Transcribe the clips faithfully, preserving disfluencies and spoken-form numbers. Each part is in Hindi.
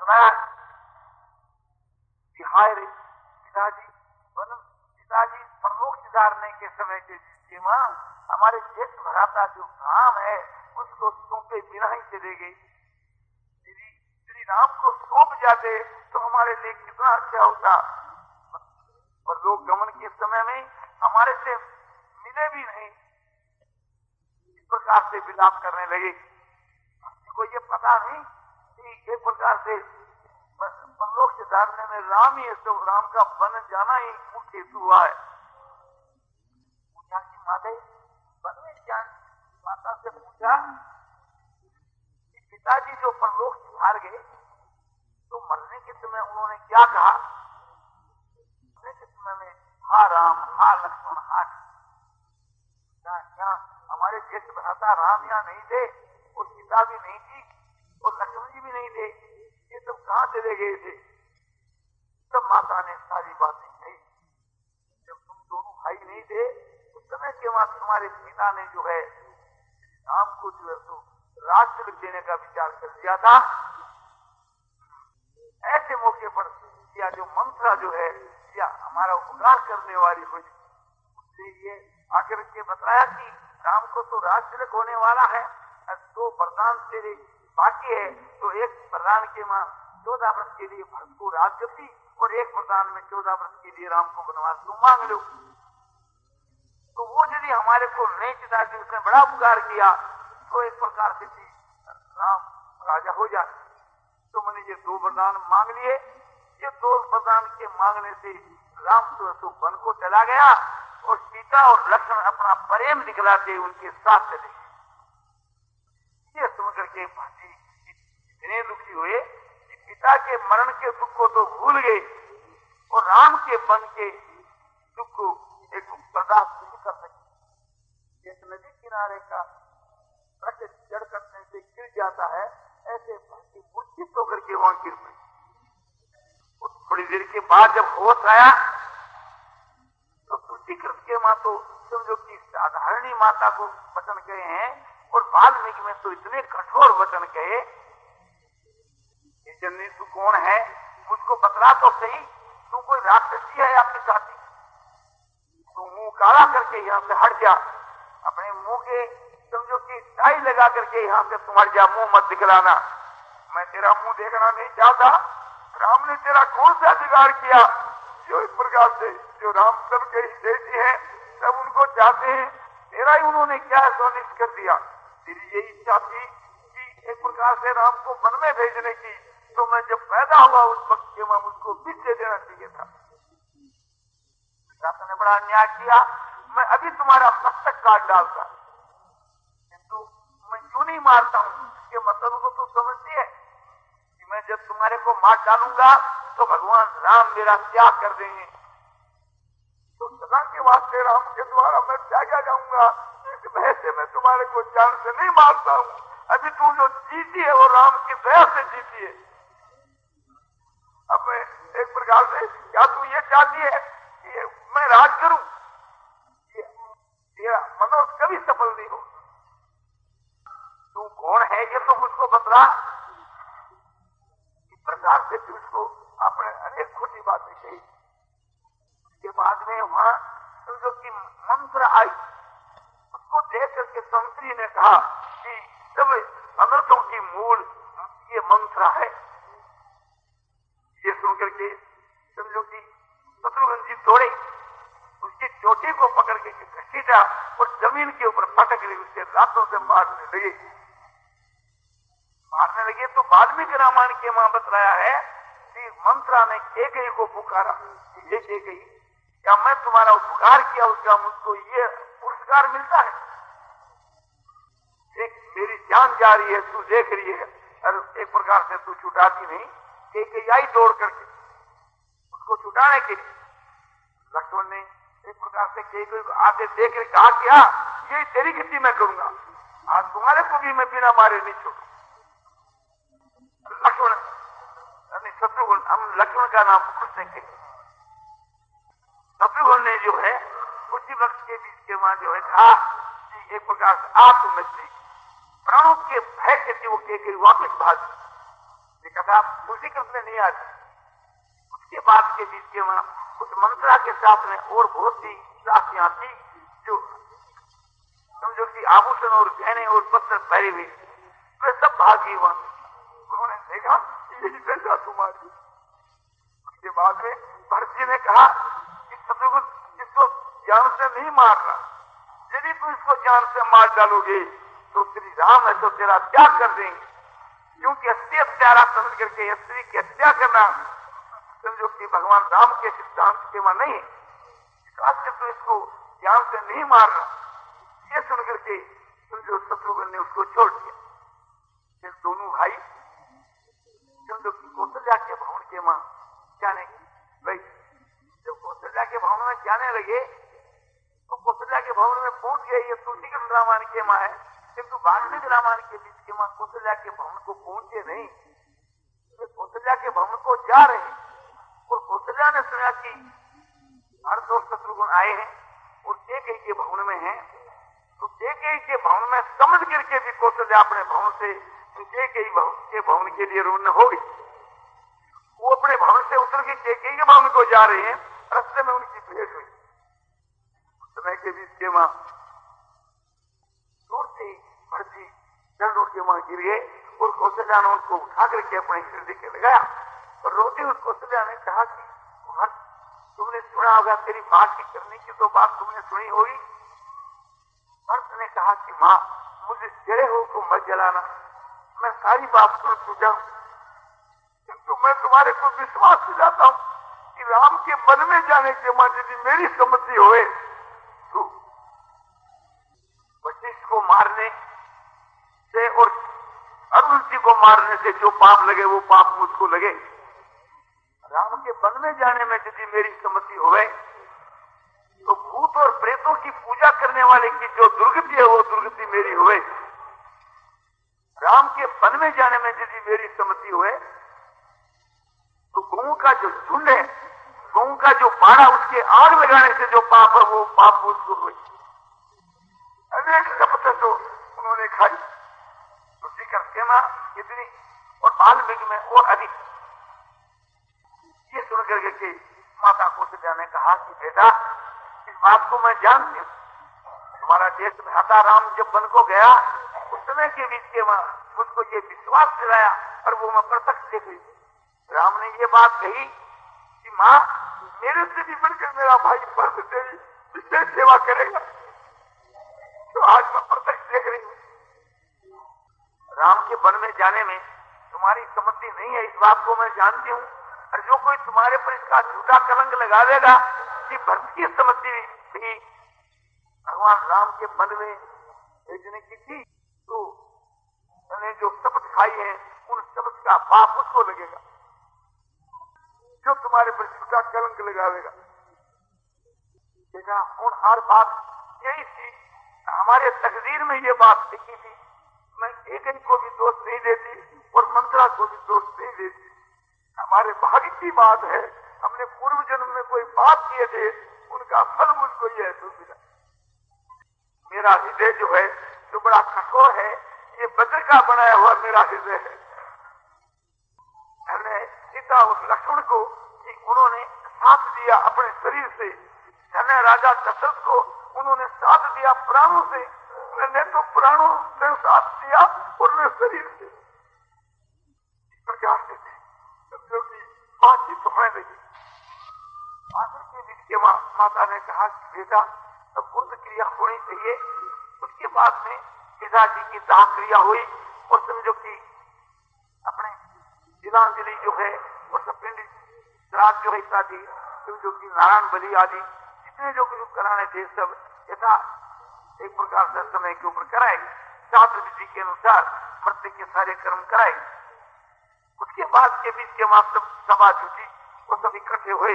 बताया कि हाय रे पिताजी, पिताजी परलोक सिधारने के समय के जी माँ हमारे जेठ भराता जो राम है उसको सौंपे बिना ही चले गई। श्री श्री राम को सौंप जाते तो हमारे लिए कितना अच्छा होता। और लोग गमन के समय में हमारे से मिले भी नहीं, इस प्रकार से विलाप करने लगे। किसी को ये पता नहीं कि एक प्रकार से परलोक से धारने में राम ही तो राम का बन जाना ही मुख्य हेतु हुआ है। पूछा कि माता वन में क्या माता से पूछा कि पिताजी जो परलोक से धार गए तो मरने के समय उन्होंने क्या कहा? मरने के समय में हा राम हा लक्ष्मण हा क्या हमारे जेठ भ्राता राम यहाँ नहीं थे और सीता भी नहीं थी और लक्ष्मण जी भी नहीं थे, ये सब कहाँ चले गए थे? तब माता ने सारी बातें कही। जब तुम दोनों भाई नहीं थे उस समय के बाद तुम्हारे पिता ने जो है राम को जो है तो राज्य देने का विचार कर दिया था। ऐसे मौके पर या जो मंत्रा जो है या हमारा उपकार करने वाली हुई, उससे ये आकर के बताया कि राम को तो राज्य होने वाला है, दो वरदान तेरे बाकी है, तो एक वरदान के मां चौदह वर्ष के लिए भरत को राज्य थी और एक वरदान में चौदह वर्ष के लिए राम को वनवास तुम मांग लो। तो वो यदि हमारे को नहीं चिता कि उसने बड़ा उपकार किया तो एक प्रकार से थी राम राजा हो जाए। तो मैंने ये दो वरदान मांग लिए। ये दो वरदान के मांगने से राम तो वन को चला गया और सीता और लक्ष्मण अपना प्रेम दिखलाते उनके साथ चले। ये सुन करके भाजी इतने दुखी हुए कि पिता के मरण के दुख को तो भूल गए और राम के वन के दुख को एक बर्दाश्त नहीं कर सके। एक नदी किनारे का वृक्ष जड़ करने से गिर जाता है, ऐसे भाजी मूर्छित होकर के वहां गिर पड़ी। थोड़ी देर के बाद जब होश आया तो तुलसी कृष्ण के माँ तो समझो कि साधारणी माता को वचन कहे हैं और वाल्मीकि में तो इतने कठोर वचन कहे, जननी तू कौन है, मुझको बतला तो सही, तू कोई राक्षसी है या पिशाची? तू मुंह काला करके यहाँ से हट जा, अपने मुंह के समझो कि डाई लगा करके यहाँ से तुम हट जा, मुंह मत दिखलाना, मैं तेरा मुंह देखना नहीं चाहता। राम ने तेरा कौन सा अधिकार किया जो इस प्रकार से जो राम सब के देती है सब उनको चाहते हैं, तेरा ही उन्होंने क्या सुनिश्चित कर दिया? तेरी यही इच्छा थी कि एक प्रकार से राम को वन में भेजने की, तो मैं जब पैदा हुआ उस वक्त के मैं मुझको पीछे देना चाहिए था। ने बड़ा अन्याय किया, मैं अभी तुम्हारा मस्तक काट डालता, किंतु मैं क्यों नहीं मारता हूं? इसके मतलब को तो समझती है कि मैं जब तुम्हारे को मार डालूंगा तो भगवान राम मेरा त्याग कर देंगे, तो सदा के वास्ते राम के द्वारा मैं त्यागा जाऊंगा। वैसे मैं तुम्हारे को जान से नहीं मारता हूं, अभी तू जो जीती है वो राम की दया से जीती है। अब मैं एक प्रकार से क्या तू ये चाहती है कि मैं राज करूं? तेरा मनोरथ कभी सफल नहीं हो। तू कौन है ये तो मुझको बतला। इस प्रकार से तुझको आपने अनेक खोटी बातें कही। उसके बाद में वहां समझो कि मंत्र आई, उसको देख करके संतरी ने कहा कि सब अनर्थों की मूल ये मंत्र है। ये सुनकर के समझो कि शत्रुघ्न जी दौड़े, उसकी चोटी को पकड़ के घसीटा और जमीन के ऊपर पटक ली, उसके लातों से मारने लगे मारने लगे तो वाल्मीकि रामायण के मां बतलाया है कि मंत्रा ने केकई को पुकारा, ये केकई क्या मैं तुम्हारा उपकार किया उसका मुझको ये पुरस्कार मिलता है? एक मेरी जान जा रही है, तू देख रही है, और एक प्रकार से तू छुटाती नहीं। केकई आई दौड़ करके उसको छुटाने के लिए। लक्ष्मण ने एक प्रकार से केकई को आते देख कर कहा क्या ये तेरी गति मैं करूंगा, आज तुम्हारे को भी मैं बिना मारे नहीं छोड़ू। लक्ष्मण शत्रुघ्न, हम लक्ष्मण का नाम खुद से कहे, शत्रुघ्न ने जो है उसी वक्त के बीच के वहां जो है कहा कि एक प्रकार से आप तुम में प्राणों के भय के वो केकई वापिस भाग कथा उसी कृष्ण में नहीं आती। उसके बाद के बीच के वहां उस मंत्रा के साथ में और बहुत सी राशियां थी जो समझो कि आभूषण और गहने और पत्थर पहरे हुए वे सब भागी वहां। उन्होंने देखा यही दशा तुम्हारी। उसके बाद में भरत जी ने कहा कि शत्रुघ्न इसको जान से नहीं मारना, यदि तू इसको जान से मार डालोगे तो श्री राम है तो तेरा त्याग कर देंगे, क्योंकि अस्सी हत्यारा समझ करके स्त्री की हत्या करना समझो कि भगवान राम के सिद्धांत के वहां नहीं है, इसलिए तो इसको जान से नहीं मारना। ये सुन करके समझो शत्रुघ्न ने उसको छोड़ दिया। फिर दोनों भाई समझो कि कौशल्या के भवन के वहां जाने भाई जब कौशल्या के भवन में जाने लगे तो कौशल्या के भवन में पहुंच गए। ये तुलसीकृष्ण रामायण के वहां है, किंतु वाल्मीकि रामायण के बीच के वहां कौशल्या के भवन को पहुंचे नहीं। वे कौशल्या के भवन को जा रहे हैं और कौशल्या ने सुना कि भरत और शत्रुघ्न आए हैं और कैकेयी के भवन में हैं, तो कैकेयी के भवन में समझ करके भी कौशल्या अपने भवन से कैकेयी के भवन के लिए रवाना हो गई। वो अपने भवन से उतर के कैकेयी के भवन को जा रहे हैं, रास्ते में उनकी भेंट हुई। उस समय के बीच के वहां दूर से भरत जी दंडों के वहां गिर गए और कौशल्या ने उनको उठा करके अपने हृदय के लगाया और रोती हुई कौशल्या ने कहा कि भरत तुमने सुना होगा, तेरी बात की करने की तो बात तुमने सुनी होगी। भरत ने कहा कि मां मुझे तेरे हो को मत जलाना, मैं सारी बात सुन चुका हूं, किंतु मैं तुम्हारे को विश्वास दिलाता हूं कि राम के वन में जाने के बाद यदि मेरी सम्मति होए तो वशिष्ठ को मारने से और अरुण जी को मारने से जो पाप लगे वो पाप मुझको लगे। राम के वन में जाने में यदि मेरी सम्मति होवे तो भूत और प्रेतों की पूजा करने वाले की जो दुर्गति है वो दुर्गति मेरी हुए। राम के वन में जाने में यदि मेरी सम्मति हुए तो गऊ का जो झुंड है, गऊ का जो पाड़ा, उसके आग लगाने से जो पाप है वो पाप मुझको हुए। अनेक शपथ तो उन्होंने खाई। उसी का कहना इतनी और वाल्मीकि में और अधिक। ये सुनकर के माता कौशल्या ने कहा कि बेटा इस बात को मैं जानती हूँ, तुम्हारा देश में आता राम जब वन को गया उस समय के बीच के वहां मुझको ये विश्वास दिलाया और वो मैं प्रत्यक्ष देख रही। राम ने ये बात कही कि मां मेरे से भी बढ़कर मेरा भाई भरत तेरी विशेष सेवा करेगा, तो आज मैं प्रत्यक्ष देख रही हूँ। राम के वन में जाने में तुम्हारी सम्मति नहीं है, इस बात को मैं जानती हूँ, और जो कोई तुम्हारे पर इसका झूठा कलंक लगा देगा कि भरत की सम्मति भी भगवान राम के वन में भेजने की थी, तो मैंने जो शपथ खाई है उन शपथ का पाप उसको लगेगा जो तुम्हारे पर झूठा कलंक लगावेगा। देखा उन हर बात यही थी, हमारे तकदीर में ये बात लिखी थी। मैं एक को भी दोष नहीं देती और मंत्रा को भी दोष नहीं देती, हमारे भाग्य की बात है। हमने पूर्व जन्म में कोई पाप किए थे, उनका फल मुझको ये तो मिला। मेरा हृदय जो है जो बड़ा कठोर है, ये वज्र का बनाया हुआ मेरा हृदय है। हमने सीता और लक्ष्मण को कि उन्होंने साथ दिया अपने शरीर से, धन्य राजा दशरथ को उन्होंने साथ दिया प्राणों से, मैंने तो प्राणों से साथ दिया और मैं शरीर से। इस प्रकार से समझो कि बातचीत होने लगी। आखिर के बीच के माता ने कहा कि बेटा तब बुद्ध क्रिया होनी चाहिए। उसके बाद में पिताजी की दाह क्रिया हुई और समझो कि अपने तिलांजलि जो है और सपिंड श्राद्ध जो है इत्यादि समझो कि नारायण बलि आदि जितने जो कुछ कराने थे सब यथा एक प्रकार से समय के ऊपर कराए, शास्त्र विधि के अनुसार मृत्यु के सारे कर्म कराए। उसके बाद के बीच के वहां सब सभा जुटी और सब इकट्ठे हुए।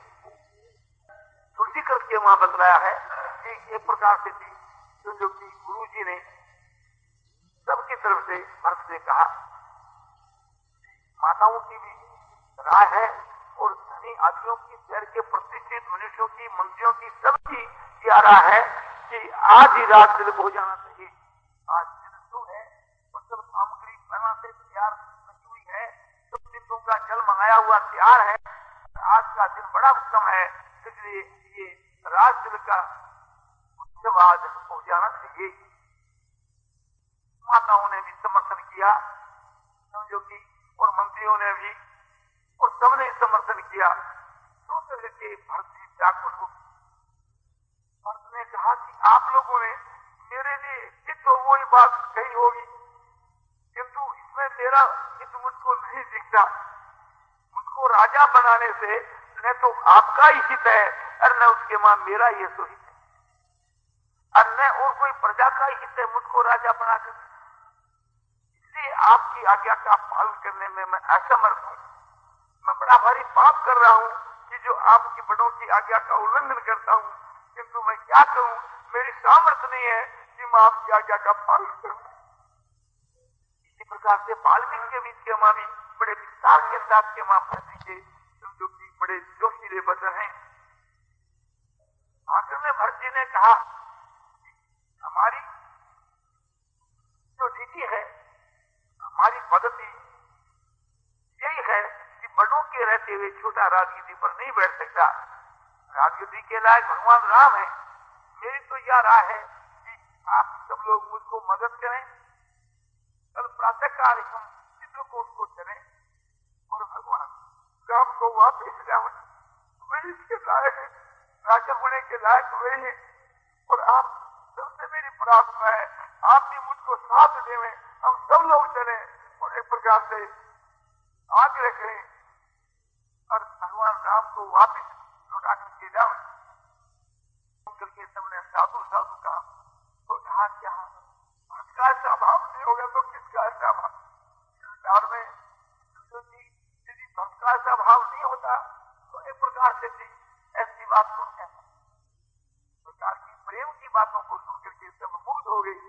तुलसी कृत के वहां बतलाया है कि एक प्रकार से थी जो कि गुरु जी ने सबकी तरफ से भरत से कहा, माताओं की भी राय है और धनी आदमियों की, शहर के प्रतिष्ठित मनुष्यों की, मंत्रियों की, सबकी यह राय है कि आज ही रात तिलक हो जाना चाहिए। आज तिलक है और सब सामग्री पहला से तैयार नहीं हुई है, तो करना तैयार है। आज का दिन बड़ा उत्तम है, इसलिए ये राजतिल का उत्सव आज हो जाना चाहिए। माताओं ने भी समर्थन किया, समझो कि, और मंत्रियों ने भी, और सबने समर्थन किया। तो करके भरत जी व्याकुल हो। भरत ने कहा कि आप लोगों ने मेरे लिए हित तो वही बात कही होगी, किंतु इसमें मेरा हित मुझको नहीं दिखता। मुझको राजा बनाने से न तो आपका ही हित है और न उसके मां मेरा ही तो हित है, और न और कोई प्रजा का ही हित है मुझको राजा बनाकर। इसलिए आपकी आज्ञा का पालन करने में मैं असमर्थ हूं। मैं बड़ा भारी पाप कर रहा हूं कि जो आपकी बड़ों की आज्ञा का उल्लंघन करता हूं, किंतु मैं क्या करूं, मेरी सामर्थ्य नहीं है कि मैं आपकी आज्ञा का पालन करूं। इसी प्रकार से वाल्मीकि के बीच के मां भी बड़े विस्तार के साथ के मां भरत जी के जो कि बड़े जोशीले वचन हैं। आखिर में भरत जी ने कहा हमारी जो रीति है, हमारी पद्धति यही है कि बड़ों के रहते हुए छोटा राजनीति पर नहीं बैठ सकता। राजनीति के लायक भगवान राम है। मेरी तो यह राय है कि आप सब लोग मुझको मदद करें। कल प्रातः काल हम चित्रकूट को चलें और भगवान राम को वापिस जाए। वही इसके लायक है, राजा होने के लायक वही है। और आप सबसे मेरी प्रार्थना है, आप भी मुझको साथ देवें, हम सब लोग चलें और एक प्रकार से आगे रखें और भगवान राम को वापिस लौटा करके जाओ। करके सबने साधु साधु कहा तो कहा क्या भक्का ऐसा भाव नहीं होगा तो किसका ऐसा भाव। संसार में यदि भक्का ऐसा भाव नहीं होता तो एक प्रकार से थी ऐसी बात सुन के प्रकार की प्रेम की बातों को सुन करके सब मुग्ध हो गई।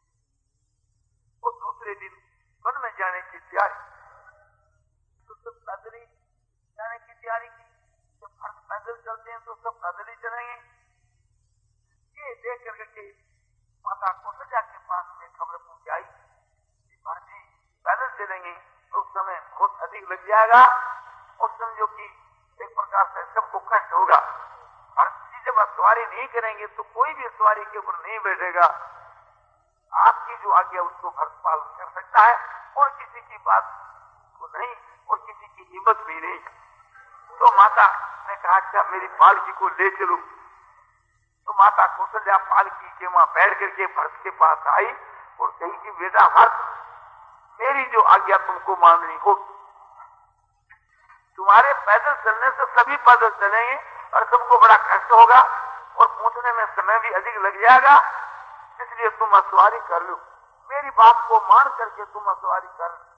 वो दूसरे दिन वन में जाने की तैयारी, तो सब पैदल ही जाने की तैयारी की। जब भक्त पैदल चलते हैं तो सब पैदल ही चलेंगे। ये देख करके माता कौशल्या के पास में खबर पहुंचाई कि भरत जी पैदल चलेंगे तो उस समय बहुत अधिक लग जाएगा और समझो कि एक प्रकार से सबको कष्ट होगा। भरत जी जब सवारी नहीं करेंगे तो कोई भी सवारी के ऊपर नहीं बैठेगा। आपकी जो आज्ञा उसको भरत पालन कर सकता है और किसी की बात को नहीं और किसी की हिम्मत भी नहीं। तो माता ने कहा अच्छा मेरी पालकी को ले चलो। तो माता कौशल्या पालकी के वहां बैठ करके भरत के पास आई और कही कि बेटा भरत, मेरी जो आज्ञा तुमको माननी हो, तुम्हारे पैदल चलने से सभी पैदल चलेंगे और सबको बड़ा कष्ट होगा और पहुंचने में समय भी अधिक लग जाएगा, इसलिए तुम सवारी कर लो। मेरी बात को मान करके तुम सवारी कर लो।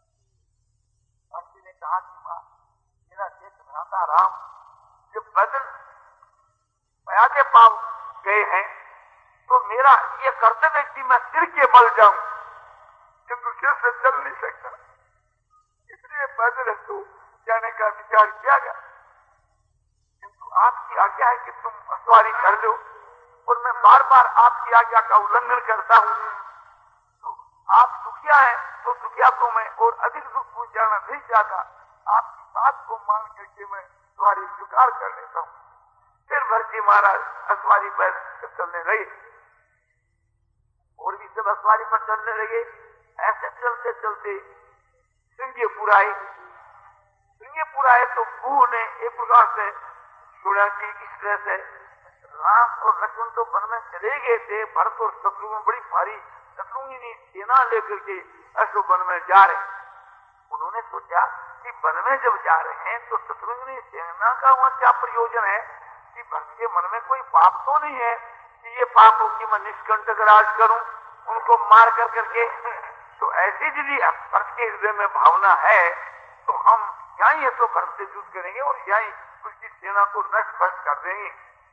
ने कहा कि मां मेरा जेठ भ्राता राम जब पैदल आगे पांव गए हैं तो मेरा ये कर्तव्य है कि मैं सिर के बल जाऊं, किंतु सिर से चल नहीं सकता, इसलिए पैदल तो जाने का विचार किया गया। किंतु आपकी आज्ञा है कि तुम सवारी कर लो और मैं बार बार आपकी आज्ञा का उल्लंघन करता हूं, तो आप दुखिया हैं तो दुखिया को मैं और अधिक दुख पहुंचाना नहीं चाहता। आपकी बात को मान करके मैं सवारी स्वीकार कर लेता हूं। फिर भरत जी महाराज सवारी पर चलने लगे और भी सब सवारी पर चलने लगे। ऐसे चलते चलते सिंहपुर आए। सिंहपुर आए तो बूह ने एक प्रकार से सुना कि इस तरह से राम और लक्ष्मण तो वन में चले गए थे, भरत और शत्रुघ्न बड़ी भारी शत्रुघ्न सेना लेकर के अशोक वन में जा रहे। उन्होंने सोचा कि वन में जब जा रहे हैं तो शत्रुघ्न सेना का वहां क्या प्रयोजन है कि भक्त के मन में कोई पाप तो नहीं है कि ये पाप हो कि मैं निष्कंटक राज करूं उनको मार कर करके। तो ऐसी यदि भक्त के हृदय में भावना है तो हम यहीं तो भक्त से युद्ध करेंगे और यहीं उसकी सेना को नष्ट भ्रष्ट कर देंगे।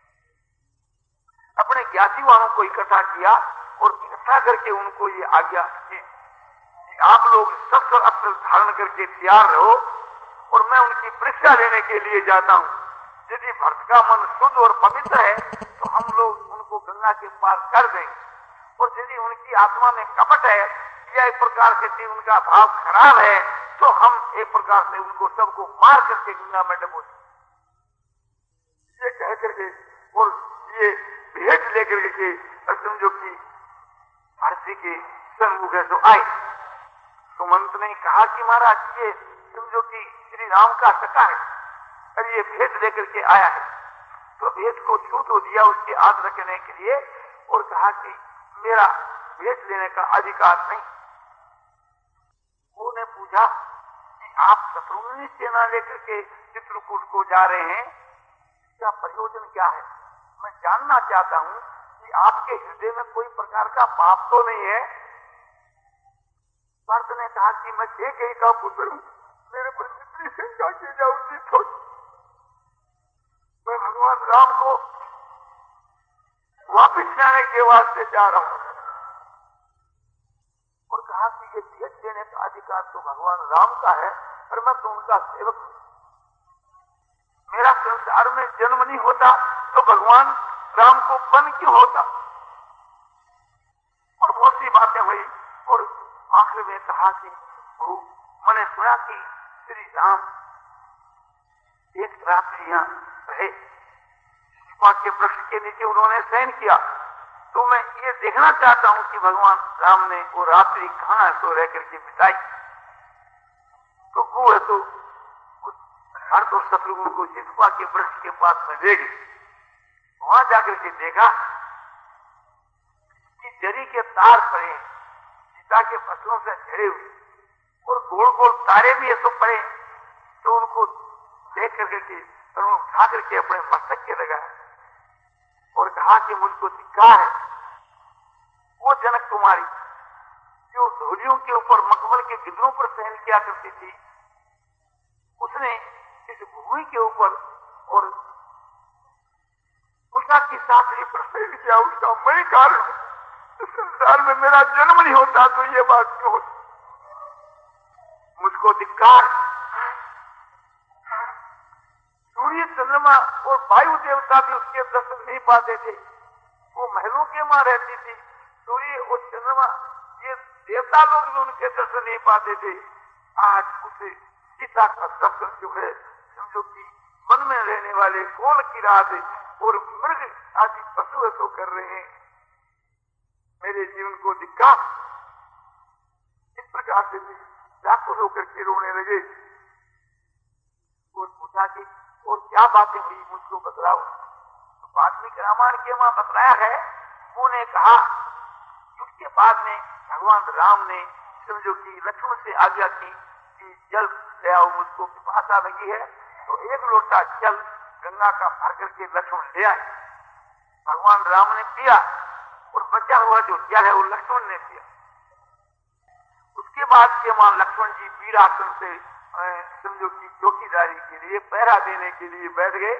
अपने ज्ञाति वालों को इकट्ठा किया और इकट्ठा करके उनको ये आज्ञा की कि आप लोग शस्त्र अस्त्र धारण करके तैयार रहो और मैं उनकी परीक्षा लेने के लिए जाता हूं। यदि भक्त का मन शुद्ध और पवित्र है तो हम लोग उनको गंगा के पार कर देंगे और यदि उनकी आत्मा में कपट है या एक प्रकार से यदि उनका भाव खराब है तो हम एक प्रकार से उनको सबको मार करके गंगा में डबो ये कह करके और ये भेंट लेकर के समझो कि भारती के सन्मुख है तो आए। सुमंत ने कहा कि महाराज ये समझो कि श्री राम का सखा है और ये भेंट लेकर के आया है। तो भेंट को छू तो दिया उसके हाथ रखने के लिए और कहा कि मेरा भेंट लेने का अधिकार नहीं। उन्होंने पूछा कि आप शत्रुघ्न सेना लेकर के चित्रकूट को जा रहे हैं, इसका प्रयोजन क्या है? मैं जानना चाहता हूं कि आपके हृदय में कोई प्रकार का पाप तो नहीं है। भरत ने कहा कि मैं एक का पुत्र हूं, मेरे पर जितनी शंका की जाए उतनी थोड़ी। मैं भगवान राम को वापिस जाने के वास्ते जा रहा हूं। और कहा कि ये भेंट देने का अधिकार तो भगवान राम का है और मैं तो उनका सेवक हूं। मेरा संसार में जन्म नहीं होता तो भगवान राम को बन क्यों होता? और बहुत सी बातें हुई और आखिर में कहा कि मैंने सुना कि श्री राम एक रात्रि यहाँ रहे, के वृक्ष के नीचे उन्होंने शयन किया। तो मैं ये देखना चाहता हूं कि भगवान राम ने वो रात्रि कहां सो रह करके बिताई। तो वो है तो हर तो शत्रुघ्न को जितवा के वृक्ष के पास में ले गई। वहां जाकर के देखा कि जरी के तार पड़े सीता के फसलों से झड़े हुए और गोल गोल तारे भी ऐसे पड़े। तो उनको देख करके उठा करके अपने मस्तक के लगाया और कहा कि मुझको धिक्कार है। वो जनक कुमारी जो धोलियों के ऊपर मखमल के गिदरों पर शयन किया करती थी, उसने इस भूमि के ऊपर और उषा की साथी पर शयन किया। उसका मैं कारण इस संसार में मेरा जन्म नहीं होता तो ये बात क्यों होती? मुझको धिक्कार। सूर्य चंद्रमा और वायु देवता भी उसके दर्शन नहीं पाते थे। वो महलों के मां रहती थी। सूर्य और चंद्रमा ये देवता लोग भी उनके दर्शन नहीं पाते थे। आज उसे सीता का दर्शन जो है समझो कि वन में रहने वाले कोल की रात और मृग आदि पशु ऐसो कर रहे हैं। मेरे जीवन को धिक्कार। इस प्रकार से व्याकुल होकर के रोने लगे और पूछा कि और क्या बातें हुई मुझको बतलाओ। तो वाल्मीकि के रामायण के वहां बतलाया है। उन्होंने कहा उसके बाद में भगवान राम ने समझो कि लक्ष्मण से आज्ञा की कि जल ले आओ, मुझको पिपासा लगी है। तो एक लोटा जल गंगा का भर करके लक्ष्मण ले आए। भगवान राम ने पिया और बचा हुआ जो जल है वो लक्ष्मण ने पिया। उसके बाद के वहां लक्ष्मण जी वीरासन से समझो कि चौकीदारी के लिए पहरा देने के लिए बैठ गए।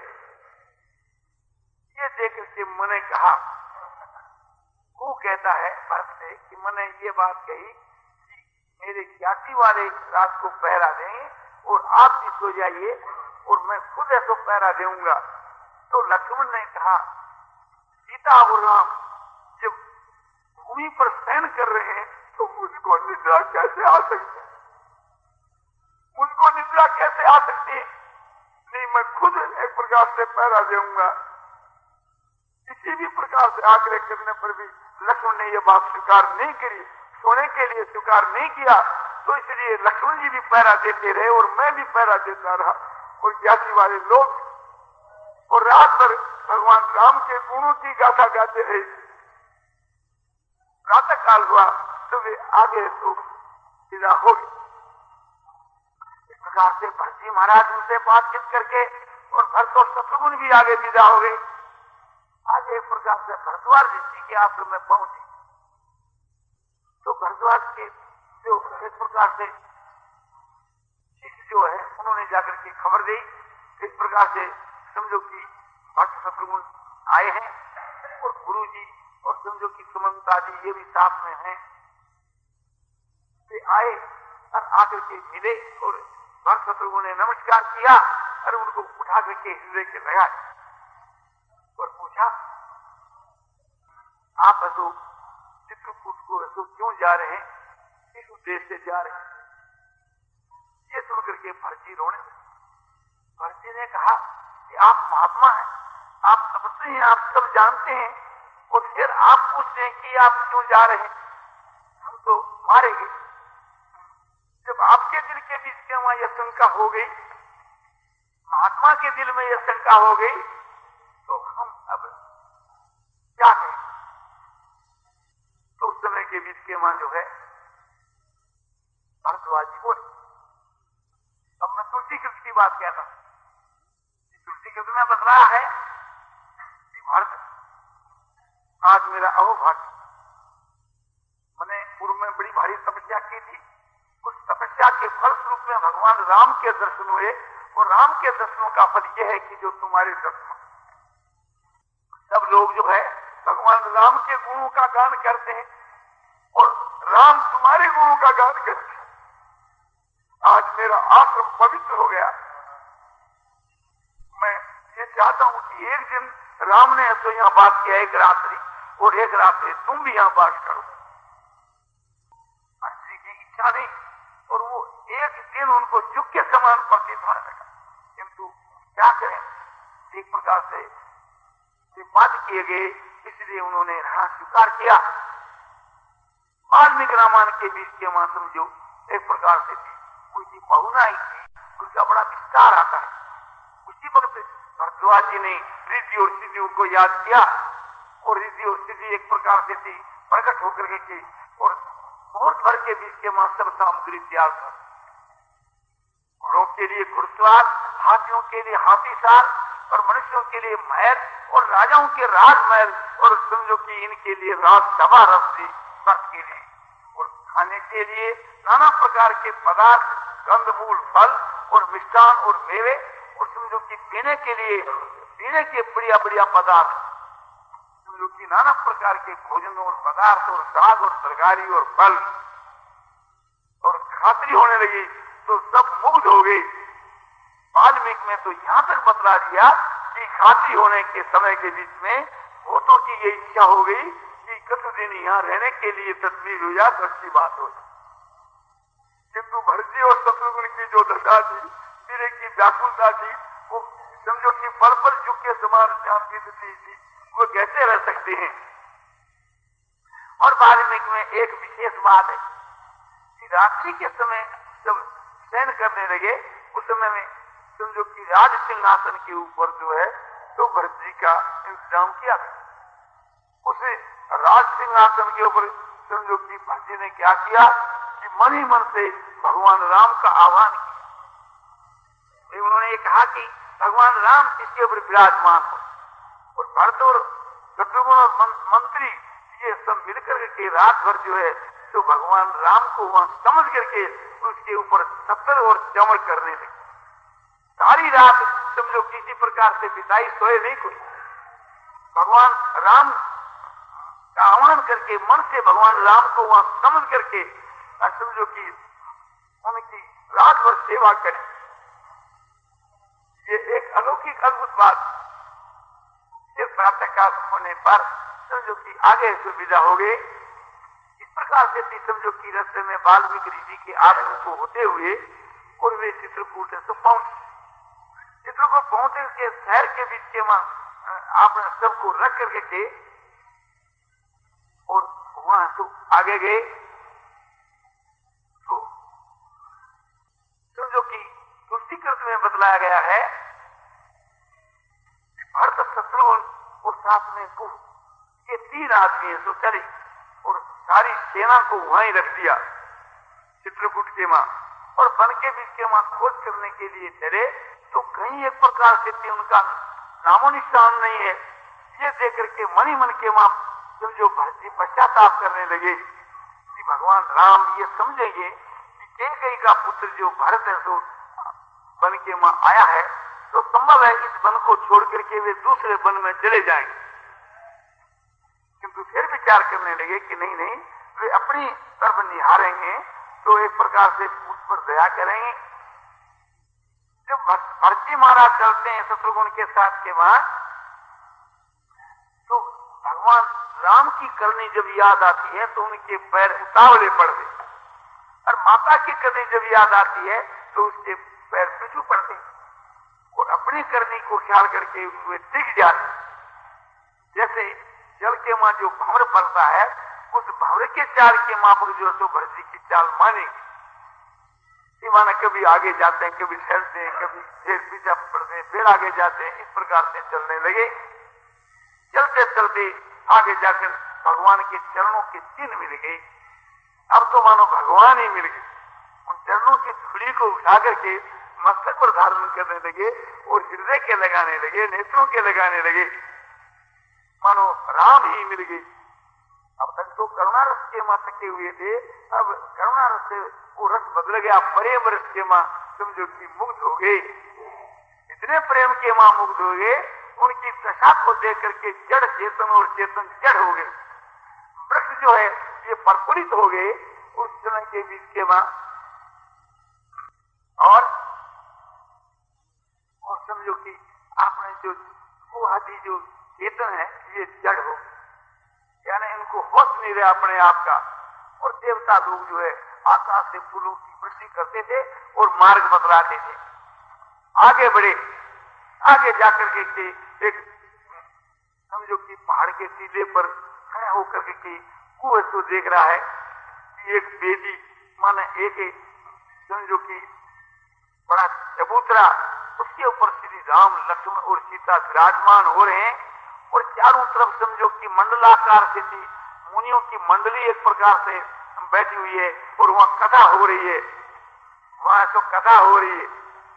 ये देख के मैंने कहा, वो कहता है भरत से कि मैंने ये बात कही कि मेरे ज्ञाति वाले रात को पहरा देंगे और आप भी सो जाइए और मैं खुद ऐसा पहरा दूंगा। तो लक्ष्मण ने कहा सीता और राम जब भूमि पर शयन कर रहे हैं तो मुझको निद्रा कैसे आ सकती है? मुझको निद्रा कैसे आ सकती है? नहीं, मैं खुद एक प्रकार से पहरा दूंगा। किसी भी प्रकार से आग्रह करने पर भी लक्ष्मण ने यह बात स्वीकार नहीं करी, सोने के लिए स्वीकार नहीं किया। तो इसलिए लक्ष्मण जी भी पहरा देते रहे और मैं भी पहरा देता रहा और ज्ञाति वाले लोग। और रात भर भगवान राम के गुणों की गाथा गाते रहे। प्रातः काल हुआ तो वे आगे तो विदा हो गए। इस प्रकार से भरत जी महाराज उनसे बातचीत करके और भरत और शत्रुघ्न भी आगे विदा हो गए। आगे एक प्रकार से भरद्वाज जी के आश्रम में पहुंचे। तो भरद्वाज के जो एक प्रकार से शिष्य जो है उन्होंने जाकर के खबर दी। इस प्रकार से समझो कि भक्त शत्रुघ्न आए हैं और गुरु जी और समझो कि सुमंता जी ये भी साथ में हैं। वे आए और आकर के मिले और भक्त शत्रुघ्न ने नमस्कार किया और उनको उठा करके हृदय के लगाए और पूछा आप तो उसको तो क्यों जा रहे हैं, किस उद्देश्य से जा रहे हैं, ये सुन करके भरत जी रोने लगे। भरत जी ने कहा कि आप महात्मा हैं, आप तपस्वी हैं, आप सब जानते हैं, और फिर आप पूछते हैं कि आप क्यों जा रहे हैं, हम तो मारेंगे। जब आपके दिल के बीच में वहां यह शंका हो गई, महात्मा के दिल में यह शंका हो गई, तो हम अब क्या करें। तो उस समय के बीच के वहां जो है भरद्वाज जी बोले। अब मैं तुलसी कृत की बात कहता हूं। तुलसी कृत में बतलाया है कि भरत आज मेरा अहोभाग्य, मैंने पूर्व में बड़ी भारी तपस्या की थी, उस तपस्या के फलस्वरूप में भगवान राम के दर्शन हुए, और राम के दर्शनों का फल यह है कि जो तुम्हारे दर्शन, सब लोग जो है भगवान राम के गुणों का गान करते हैं, और राम तुम्हारे गुणों का गान करते हैं। आज मेरा आश्रम पवित्र हो गया। मैं ये चाहता हूं कि एक दिन राम ने तो यहां बात किया एक रात्रि, और एक रात्रि तुम भी यहां बात करो। अर्जी की इच्छा नहीं, और वो एक दिन उनको युग के समान प्रतीत होने लगा, किंतु क्या करें, एक प्रकार से बात किए गए, इसलिए उन्होंने राह स्वीकार किया। वाल्मीकि रामायण के बीच के वहां समझो एक प्रकार से थी, उनकी बहुनाई थी, उसका बड़ा विस्तार आता है। उसी वक्त भरद्वाज जी ने रिद्धि और सिद्धि को याद किया, और रिद्धि और सिद्धि एक प्रकार से थी प्रकट होकर के की, और मुहूर्त भर के बीच के वहां सब सामग्री तैयार कर, घोड़ों के लिए घुड़सवार, हाथियों के लिए हाथी सार, और मनुष्यों के लिए महल, और राजाओं के राजमहल, और समझो कि इनके लिए राजसभा रस्ती के लिए, और खाने के लिए नाना प्रकार के पदार्थ, कंदमूल, फल और मिष्ठान और मेवे, और समझो कि पीने के लिए पीने के बढ़िया बढ़िया पदार्थ, समझो कि नाना प्रकार के भोजन और पदार्थ, और साग और तरकारी और फल, और खातरी होने लगी तो सब मुग्ध हो गई। वाल्मीकि में तो यहां तक बतला दिया कि खातरी होने के समय के बीच में भूतों की ये इच्छा हो गई कि कुछ दिन यहाँ रहने के लिए तस्वीर हो जाए तो अच्छी बात हो जाए। किंतु भरत जी और शत्रुघ्न की जो दशा थी, मेरे की व्याकुलता थी, वो समझो कि पल पल युग के समान थी, वो कैसे रह सकते हैं। और वाल्मीकि में एक विशेष बात है कि रात्रि के समय जब शयन करने लगे, उस समय में समझो कि राज सिंहासन के ऊपर जो है तो भरत जी का इंतजाम किया गया। उसे राज सिंहासन के ऊपर समझो कि भरत जी ने क्या किया कि मन ही मन से भगवान राम का आह्वान किया। उन्होंने कहा कि भगवान राम इसके ऊपर विराजमान हो, और भरत और शत्रुघ्न और मंत्री ये सब मिलकर के रात भर जो है तो भगवान राम को वहां समझ करके उसके ऊपर सत्तर और चमड़ करने लगे। सारी रात समझो किसी प्रकार से बिताई, सोए नहीं कोई। भगवान राम का आह्वान करके मन से भगवान राम को वहां समझ करके समझो कि उनकी रात भर सेवा करें। ये एक अलौकिक अद्भुत बात। फिर प्रातः काल होने पर समझो कि आगे सुविधा हो गई। इस प्रकार से थी समझो कि रास्ते में वाल्मीकि ऋषि के आश्रम को होते हुए और वे चित्रकूट तो पहुंचे। चित्रकूट पहुंचे के शहर के बीच के वहां आपने सबको रख करके के और वहां तो आगे गए तो समझो कि तुलसीकृत में बतलाया गया है कि भरत शत्रुघ्न और साथ में कुह ये तीन आदमी है तो चले और सारी सेना को वहां ही रख दिया चित्रकूट के वहां, और वन के बीच के वहां खोज करने के लिए चले तो कहीं एक प्रकार से उनका नामो निशान नहीं है। ये देख करके मन ही मन के वहां समझो भरत जी पश्चाताप करने लगे कि भगवान राम ये समझेंगे कि कैकेयी का पुत्र जो भरत है तो वन के वहां आया है तो संभव है इस वन को छोड़ करके वे दूसरे वन में चले जाएंगे। किंतु फिर विचार करने लगे कि नहीं नहीं वे अपनी तरफ निहारेंगे तो एक प्रकार से उस पर दया करेंगे। जब भरत जी महाराज चलते हैं शत्रुघ्न के साथ के वहां तो भगवान राम की करनी जब याद आती है तो उनके पैर उतावले पड़ गए, और माता की करनी जब याद आती है तो उसके पैर पीछू पड़ते, और अपनी करनी को ख्याल करके वे टिक जाते। जैसे जल के मां जो भंवर पड़ता है, उस भंवर के चाल के माफक जो है तो भरती की चाल मानेगी। माना कभी आगे जाते हैं, कभी ठहरते हैं, कभी फिर पीछा पड़ते हैं, फिर आगे जाते हैं, इस प्रकार से चलने लगे। चलते चलते आगे जाकर भगवान के चरणों के चिन्ह मिल गए। अब तो मानो भगवान ही मिल गए। उन चरणों की धूली को उठा करके मस्तक पर धारण करने लगे और हृदय के लगाने लगे, नेत्रों के लगाने लगे, मानो राम ही मिल गए। अब तक तो करुणा रस के मां थके हुए थे, अब करुणा रस से वो रस बदल गया, प्रेम रस के मां समझो कि मुग्ध हो गए। इतने प्रेम के मां मुग्ध हो गए, उनकी दशा को देख करके जड़ चेतन और चेतन जड़ हो गए। वृक्ष जो है ये प्रफुल्लित हो गए उस चरण के बीच के मां, और और समझो कि आपने जो वो आदि जो चेतन है ये जड़ हो, यानी इनको होश नहीं रहा अपने आप का। और देवता लोग जो है आकाश से फूलों की वृष्टि करते थे और मार्ग बतलाते थे। आगे बढ़े, आगे जाकर के एक समझो कि पहाड़ के टीले पर खड़ा होकर के वो ऐसा देख रहा है कि एक बेटी माने एक समझो कि बड़ा चबूतरा, उसके ऊपर श्री राम लक्ष्मण और सीता विराजमान हो रहे हैं, और चारों तरफ समझो कि मंडलाकार से थी मुनियों की मंडली एक प्रकार से बैठी हुई है, और वहां कथा हो रही है, वहां तो कथा हो रही है।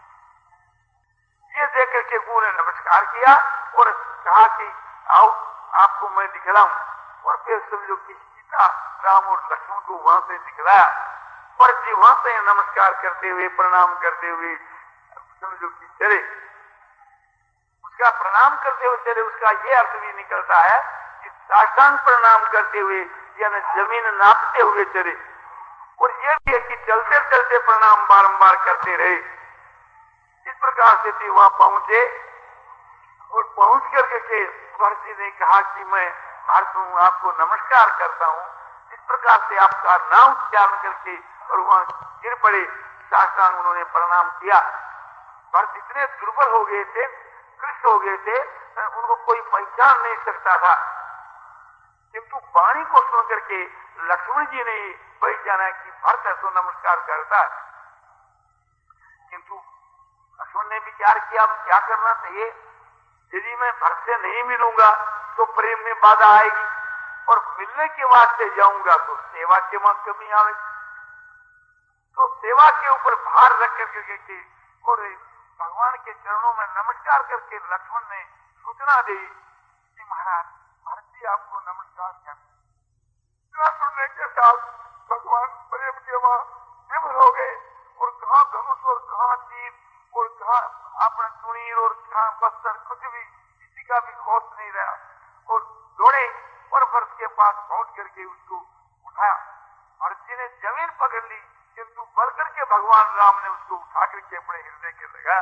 ये देख करके गुरु ने नमस्कार किया और कहा कि आओ आपको मैं दिखलाऊं, और फिर समझो कि सीता राम और लक्ष्मण को वहां से दिखलाया, और जी वहां से नमस्कार करते हुए प्रणाम करते हुए समझो कि चले। उसका प्रणाम करते हुए चले, उसका ये अर्थ भी निकलता है कि साष्टांग प्रणाम करते हुए यानी जमीन नापते हुए चले, और ये भी है कि चलते चलते प्रणाम बारंबार करते रहे। इस प्रकार से थी वहां पहुंचे, और पहुंच करके के महर्षि ने कहा कि मैं हर्ष हूं, आपको नमस्कार करता हूं। इस प्रकार से आपका नाम उच्चारण करके और वहां गिर पड़े, साष्टांग उन्होंने प्रणाम किया। भरत इतने दुर्बल हो गए थे, कृष्ण हो गए थे, उनको कोई पहचान नहीं सकता था, किंतु वाणी को सुन करके लक्ष्मण जी ने पहचाना कि भरत है तो नमस्कार करता है। किंतु लक्ष्मण ने विचार किया अब क्या करना चाहिए, यदि मैं भरत से नहीं मिलूंगा तो प्रेम में बाधा आएगी, और मिलने के वास्ते जाऊंगा तो सेवा के वहां कमी आएगी। तो सेवा के ऊपर भार रख करके और भगवान के चरणों में नमस्कार करके लक्ष्मण ने सूचना दी कि महाराज भरत जी आपको नमस्कार करते। सुनने के साथ भगवान प्रेम के वहां विमल हो गए, और कहा धनुष और कहा तीर और कहा अपना चुनीर और कहा बस्तर, कुछ भी किसी का भी होश नहीं रहा, और दौड़े और भरत के पास पहुंच करके उसको उठाया। भरत जी ने जमीन पकड़ ली, किंतु बढ़ करके भगवान राम ने उसको उठा करके अपने हृदय के लगा।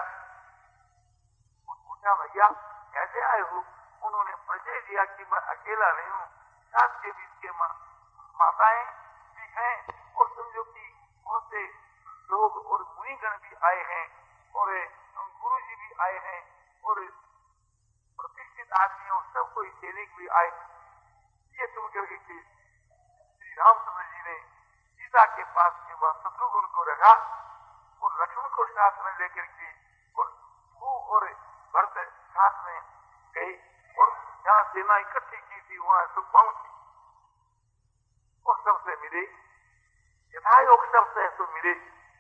पूछा भैया कैसे आए हो? उन्होंने परिचय दिया कि मैं अकेला नहीं हूँ, साथ के बीच के माँ माताएं भी हैं, और समझो कि बहुत से लोग और मुनिगण भी आए हैं, और गुरु जी भी आए हैं, और प्रतिष्ठित आदमी और सब कोई सैनिक भी आए। ये सुन करके श्री रामचंद्र जी ने सीता के पास के वह शत्रुघ्न को रखा, और लक्ष्मण को साथ में लेकर के और वो और भरत साथ में गए, और जहां सेना इकट्ठी की थी वहां सब पहुंची, और सबसे मिले, यथायोग सबसे तो मिले।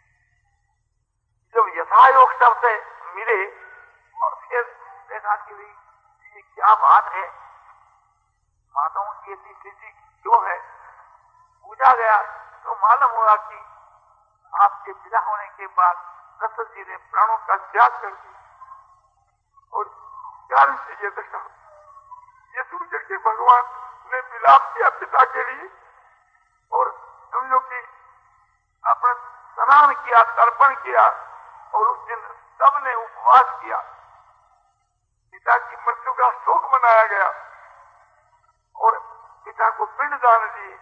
जब यथायोग सबसे मिले और फिर देखा कि ये क्या बात है, माताओं की ऐसी स्थिति क्यों है, पूछा गया तो मालूम हुआ कि आपके विदा होने के बाद दशरथ जी ने प्राणों का त्याग कर दिया, और कारण से ये दशा ये सुन करके भगवान ने विलाप किया पिता के लिए, और समझो कि अपना स्नान किया, तर्पण किया, और उस दिन सबने उपवास किया। पिता की मृत्यु का शोक मनाया गया, और पिता को पिंड दान दिए।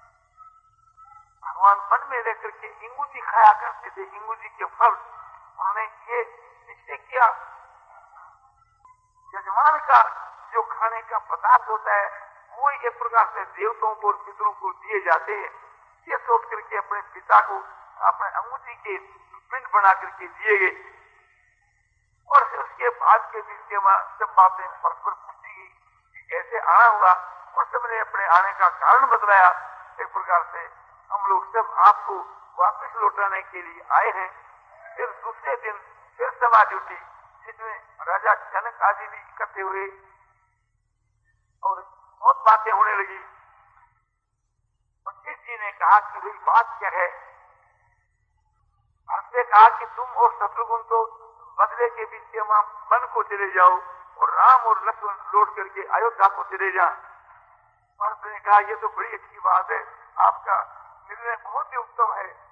भगवान वन में रहकर के इंगूजी खाया करते थे, इंगूजी के फल। उन्होंने ये निश्चय किया, यजमान का जो खाने का पदार्थ होता है वो एक प्रकार से देवताओं को और पितरों को दिए जाते हैं। ये सोच करके अपने पिता को अपने अंगूठी के पिंड बना करके दिए गए। और फिर उसके बाद के दिन के सब बातें परस्पर पूछी गई कि कैसे आना हुआ, और सबने अपने आने का कारण बतलाया। एक प्रकार से हम लोग सब आपको वापस लौटाने के लिए आए हैं। फिर दूसरे दिन फिर सभा जुटी, जिसमें राजा जनक आदि भी इकट्ठे हुए और बहुत बातें होने लगी। और जी ने कहा कि भाई बात क्या है। हमने कहा कि तुम और शत्रुघ्न तो बदले के बीच वहां वन को चले जाओ और राम और लक्ष्मण लौट करके अयोध्या को चले जाए। और ने कहा ये तो बड़ी अच्छी बात है, आपका निर्णय बहुत ही उत्तम है।